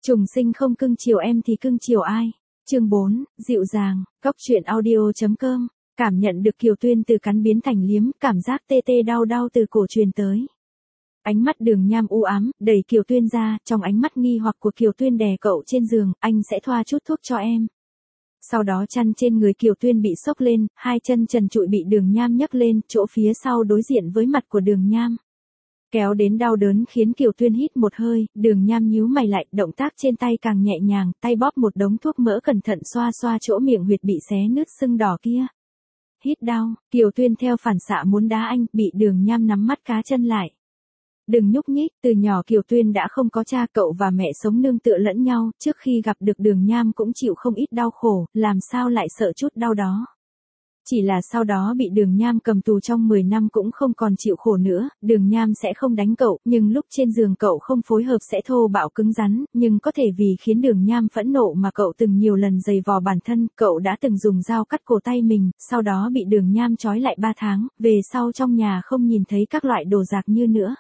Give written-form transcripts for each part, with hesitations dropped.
Trùng sinh không cưng chiều em thì cưng chiều ai? Chương 4, dịu dàng, góc truyện audio.com. Cảm nhận được Kiều Tuyên từ cắn biến thành liếm, cảm giác tê tê đau đau từ cổ truyền tới. Ánh mắt Đường Nham u ám, đẩy Kiều Tuyên ra, trong ánh mắt nghi hoặc của Kiều Tuyên đè cậu trên giường, anh sẽ thoa chút thuốc cho em. Sau đó chăn trên người Kiều Tuyên bị xốc lên, hai chân trần trụi bị Đường Nham nhấc lên, chỗ phía sau đối diện với mặt của Đường Nham. Kéo đến đau đớn khiến Kiều Tuyên hít một hơi, Đường Nham nhíu mày lại, động tác trên tay càng nhẹ nhàng, tay bóp một đống thuốc mỡ cẩn thận xoa xoa chỗ miệng huyệt bị xé nứt sưng đỏ kia. Hít đau, Kiều Tuyên theo phản xạ muốn đá anh, bị Đường Nham nắm mắt cá chân lại. Đừng nhúc nhích, từ nhỏ Kiều Tuyên đã không có cha, cậu và mẹ sống nương tựa lẫn nhau, trước khi gặp được Đường Nham cũng chịu không ít đau khổ, làm sao lại sợ chút đau đó. Chỉ là sau đó bị Đường Nham cầm tù trong 10 năm cũng không còn chịu khổ nữa, Đường Nham sẽ không đánh cậu, nhưng lúc trên giường cậu không phối hợp sẽ thô bạo cứng rắn, nhưng có thể vì khiến Đường Nham phẫn nộ mà cậu từng nhiều lần giày vò bản thân, cậu đã từng dùng dao cắt cổ tay mình, sau đó bị Đường Nham trói lại 3 tháng, về sau trong nhà không nhìn thấy các loại đồ đạc như nữa.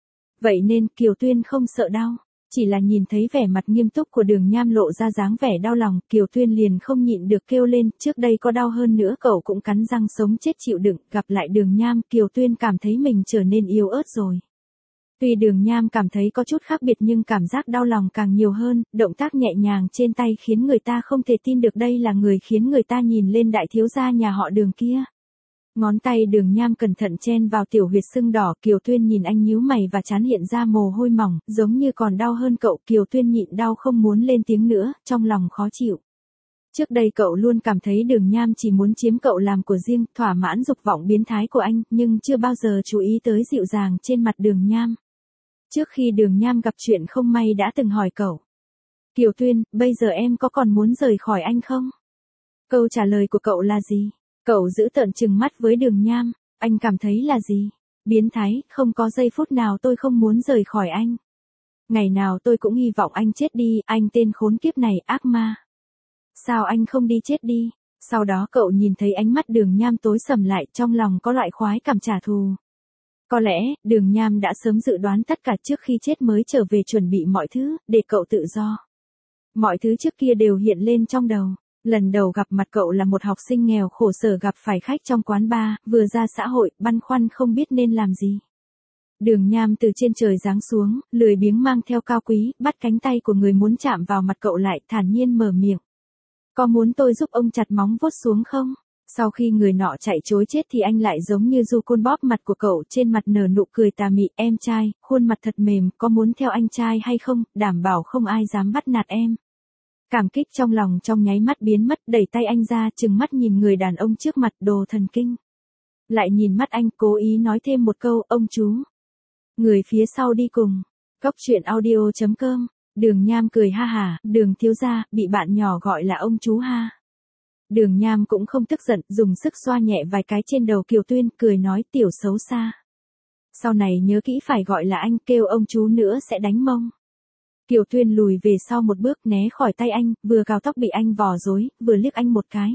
Vậy nên Kiều Tuyên không sợ đau. Chỉ là nhìn thấy vẻ mặt nghiêm túc của Đường Nham lộ ra dáng vẻ đau lòng, Kiều Tuyên liền không nhịn được kêu lên, trước đây có đau hơn nữa cậu cũng cắn răng sống chết chịu đựng, gặp lại Đường Nham, Kiều Tuyên cảm thấy mình trở nên yếu ớt rồi. Tuy Đường Nham cảm thấy có chút khác biệt nhưng cảm giác đau lòng càng nhiều hơn, động tác nhẹ nhàng trên tay khiến người ta không thể tin được đây là người khiến người ta nhìn lên đại thiếu gia nhà họ Đường kia. Ngón tay Đường Nham cẩn thận chen vào tiểu huyệt sưng đỏ, Kiều Tuyên nhìn anh nhíu mày và trán hiện ra mồ hôi mỏng, giống như còn đau hơn cậu, Kiều Tuyên nhịn đau không muốn lên tiếng nữa, trong lòng khó chịu. Trước đây cậu luôn cảm thấy Đường Nham chỉ muốn chiếm cậu làm của riêng, thỏa mãn dục vọng biến thái của anh, nhưng chưa bao giờ chú ý tới dịu dàng trên mặt Đường Nham. Trước khi Đường Nham gặp chuyện không may đã từng hỏi cậu. Kiều Tuyên, bây giờ em có còn muốn rời khỏi anh không? Câu trả lời của cậu là gì? Cậu giữ tợn trừng mắt với Đường Nham, anh cảm thấy là gì? Biến thái, không có giây phút nào tôi không muốn rời khỏi anh. Ngày nào tôi cũng hy vọng anh chết đi, anh tên khốn kiếp này, ác ma. Sao anh không đi chết đi? Sau đó cậu nhìn thấy ánh mắt Đường Nham tối sầm lại, trong lòng có loại khoái cảm trả thù. Có lẽ, Đường Nham đã sớm dự đoán tất cả trước khi chết mới trở về chuẩn bị mọi thứ, để cậu tự do. Mọi thứ trước kia đều hiện lên trong đầu. Lần đầu gặp mặt cậu là một học sinh nghèo khổ sở gặp phải khách trong quán bar, vừa ra xã hội, băn khoăn không biết nên làm gì. Đường Nham từ trên trời giáng xuống, lười biếng mang theo cao quý, bắt cánh tay của người muốn chạm vào mặt cậu lại, thản nhiên mở miệng. Có muốn tôi giúp ông chặt móng vuốt xuống không? Sau khi người nọ chạy trối chết thì anh lại giống như du côn bóp mặt của cậu, trên mặt nở nụ cười tà mị, em trai, khuôn mặt thật mềm, có muốn theo anh trai hay không, đảm bảo không ai dám bắt nạt em. Cảm kích trong lòng trong nháy mắt biến mất, đẩy tay anh ra, trừng mắt nhìn người đàn ông trước mặt, đồ thần kinh. Lại nhìn mắt anh, cố ý nói thêm một câu, ông chú. Người phía sau đi cùng. Góc truyện audio.com. Đường Nham cười ha hả, Đường thiếu gia, bị bạn nhỏ gọi là ông chú ha. Đường Nham cũng không tức giận, dùng sức xoa nhẹ vài cái trên đầu Kiều Tuyên, cười nói tiểu xấu xa. Sau này nhớ kỹ phải gọi là anh, kêu ông chú nữa sẽ đánh mông. Kiều Tuyên lùi về sau một bước né khỏi tay anh, vừa cào tóc bị anh vò rối, vừa liếc anh một cái.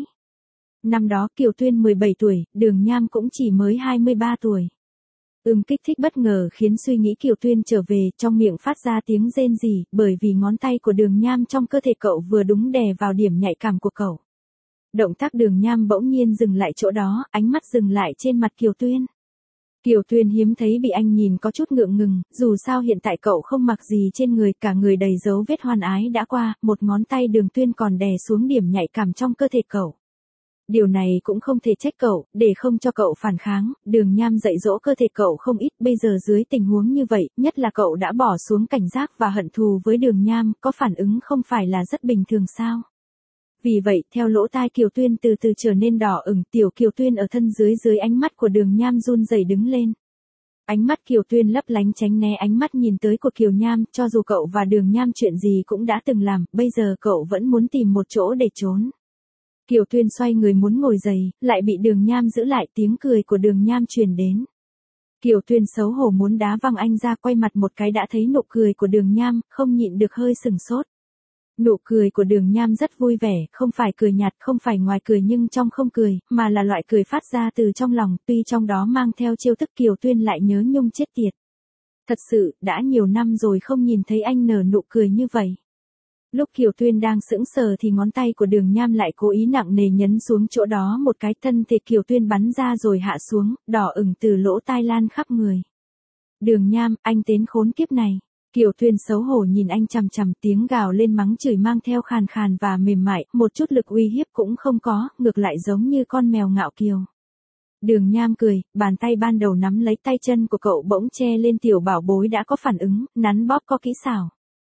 Năm đó Kiều Tuyên 17 tuổi, Đường Nham cũng chỉ mới 23 tuổi. Kích thích bất ngờ khiến suy nghĩ Kiều Tuyên trở về, trong miệng phát ra tiếng rên rỉ, bởi vì ngón tay của Đường Nham trong cơ thể cậu vừa đúng đè vào điểm nhạy cảm của cậu. Động tác Đường Nham bỗng nhiên dừng lại chỗ đó, ánh mắt dừng lại trên mặt Kiều Tuyên. Kiều Tuyên hiếm thấy bị anh nhìn có chút ngượng ngừng, dù sao hiện tại cậu không mặc gì trên người, cả người đầy dấu vết hoan ái đã qua, một ngón tay Đường Tuyên còn đè xuống điểm nhạy cảm trong cơ thể cậu. Điều này cũng không thể trách cậu, để không cho cậu phản kháng, Đường Nham dạy dỗ cơ thể cậu không ít, bây giờ dưới tình huống như vậy, nhất là cậu đã bỏ xuống cảnh giác và hận thù với Đường Nham, có phản ứng không phải là rất bình thường sao? Vì vậy, theo lỗ tai Kiều Tuyên từ từ trở nên đỏ ửng, tiểu Kiều Tuyên ở thân dưới ánh mắt của Đường Nham run rẩy đứng lên. Ánh mắt Kiều Tuyên lấp lánh tránh né ánh mắt nhìn tới của Kiều Nham, cho dù cậu và Đường Nham chuyện gì cũng đã từng làm, bây giờ cậu vẫn muốn tìm một chỗ để trốn. Kiều Tuyên xoay người muốn ngồi dậy, lại bị Đường Nham giữ lại, tiếng cười của Đường Nham truyền đến. Kiều Tuyên xấu hổ muốn đá văng anh ra, quay mặt một cái đã thấy nụ cười của Đường Nham, không nhịn được hơi sừng sốt. Nụ cười của Đường Nham rất vui vẻ, không phải cười nhạt, không phải ngoài cười nhưng trong không cười, mà là loại cười phát ra từ trong lòng, tuy trong đó mang theo chiêu thức Kiều Tuyên lại nhớ nhung chết tiệt. Thật sự, đã nhiều năm rồi không nhìn thấy anh nở nụ cười như vậy. Lúc Kiều Tuyên đang sững sờ thì ngón tay của Đường Nham lại cố ý nặng nề nhấn xuống chỗ đó một cái, thân thể Kiều Tuyên bắn ra rồi hạ xuống, đỏ ửng từ lỗ tai lan khắp người. Đường Nham, anh tên khốn kiếp này. Kiều Tuyên xấu hổ nhìn anh chằm chằm, tiếng gào lên mắng chửi mang theo khàn khàn và mềm mại, một chút lực uy hiếp cũng không có, ngược lại giống như con mèo ngạo kiều. Đường Nham cười, bàn tay ban đầu nắm lấy tay chân của cậu bỗng che lên tiểu bảo bối đã có phản ứng, nắn bóp có kỹ xảo.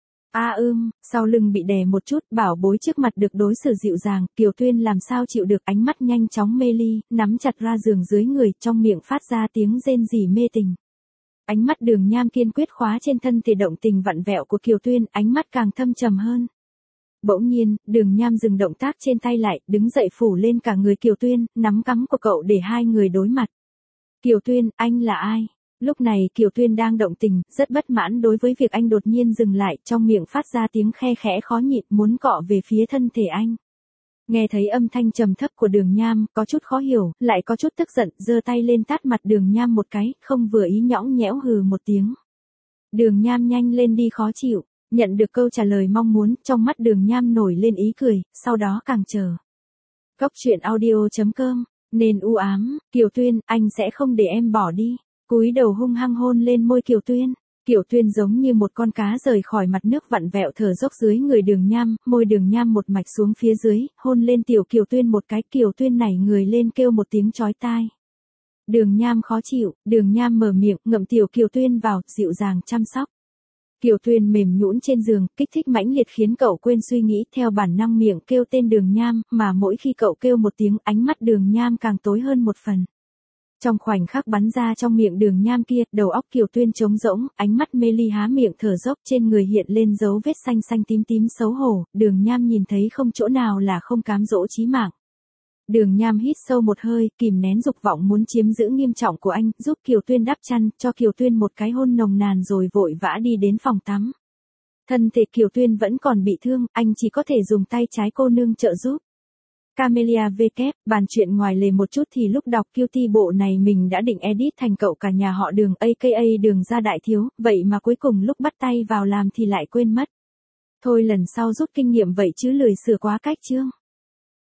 Sau lưng bị đè một chút, bảo bối trước mặt được đối xử dịu dàng, Kiều Tuyên làm sao chịu được, ánh mắt nhanh chóng mê ly, nắm chặt ra giường dưới người, trong miệng phát ra tiếng rên rỉ mê tình. Ánh mắt Đường Nham kiên quyết khóa trên thân thể động tình vặn vẹo của Kiều Tuyên, ánh mắt càng thâm trầm hơn. Bỗng nhiên, Đường Nham dừng động tác trên tay lại, đứng dậy phủ lên cả người Kiều Tuyên, nắm cắm của cậu để hai người đối mặt. Kiều Tuyên, anh là ai? Lúc này Kiều Tuyên đang động tình, rất bất mãn đối với việc anh đột nhiên dừng lại, trong miệng phát ra tiếng khe khẽ khó nhịn, muốn cọ về phía thân thể anh. Nghe thấy âm thanh trầm thấp của Đường Nham, có chút khó hiểu, lại có chút tức giận, giơ tay lên tát mặt Đường Nham một cái, không vừa ý nhõng nhẽo hừ một tiếng. Đường Nham nhanh lên đi, khó chịu. Nhận được câu trả lời mong muốn, trong mắt Đường Nham nổi lên ý cười, sau đó càng chờ. Góc truyện audio.com, nên u ám, Kiều Tuyên, anh sẽ không để em bỏ đi. Cúi đầu hung hăng hôn lên môi Kiều Tuyên. Kiều Tuyên giống như một con cá rời khỏi mặt nước vặn vẹo thở dốc dưới người Đường Nham, môi Đường Nham một mạch xuống phía dưới, hôn lên tiểu Kiều Tuyên một cái, Kiều Tuyên nảy người lên kêu một tiếng chói tai. Đường Nham khó chịu, Đường Nham mở miệng, ngậm tiểu Kiều Tuyên vào, dịu dàng chăm sóc. Kiều Tuyên mềm nhũn trên giường, kích thích mãnh liệt khiến cậu quên suy nghĩ, theo bản năng miệng kêu tên Đường Nham, mà mỗi khi cậu kêu một tiếng, ánh mắt Đường Nham càng tối hơn một phần. Trong khoảnh khắc bắn ra trong miệng Đường Nham kia, đầu óc Kiều Tuyên trống rỗng, ánh mắt mê ly há miệng thở dốc, trên người hiện lên dấu vết xanh xanh tím tím xấu hổ, Đường Nham nhìn thấy không chỗ nào là không cám dỗ chí mạng. Đường Nham hít sâu một hơi, kìm nén dục vọng muốn chiếm giữ nghiêm trọng của anh, giúp Kiều Tuyên đắp chăn, cho Kiều Tuyên một cái hôn nồng nàn rồi vội vã đi đến phòng tắm. Thân thể Kiều Tuyên vẫn còn bị thương, anh chỉ có thể dùng tay trái cô nương trợ giúp. Camellia VK, bàn chuyện ngoài lề một chút thì lúc đọc Cutie bộ này mình đã định edit thành cậu cả nhà họ Đường aka Đường gia đại thiếu, vậy mà cuối cùng lúc bắt tay vào làm thì lại quên mất. Thôi lần sau rút kinh nghiệm vậy chứ lười sửa quá cách chương.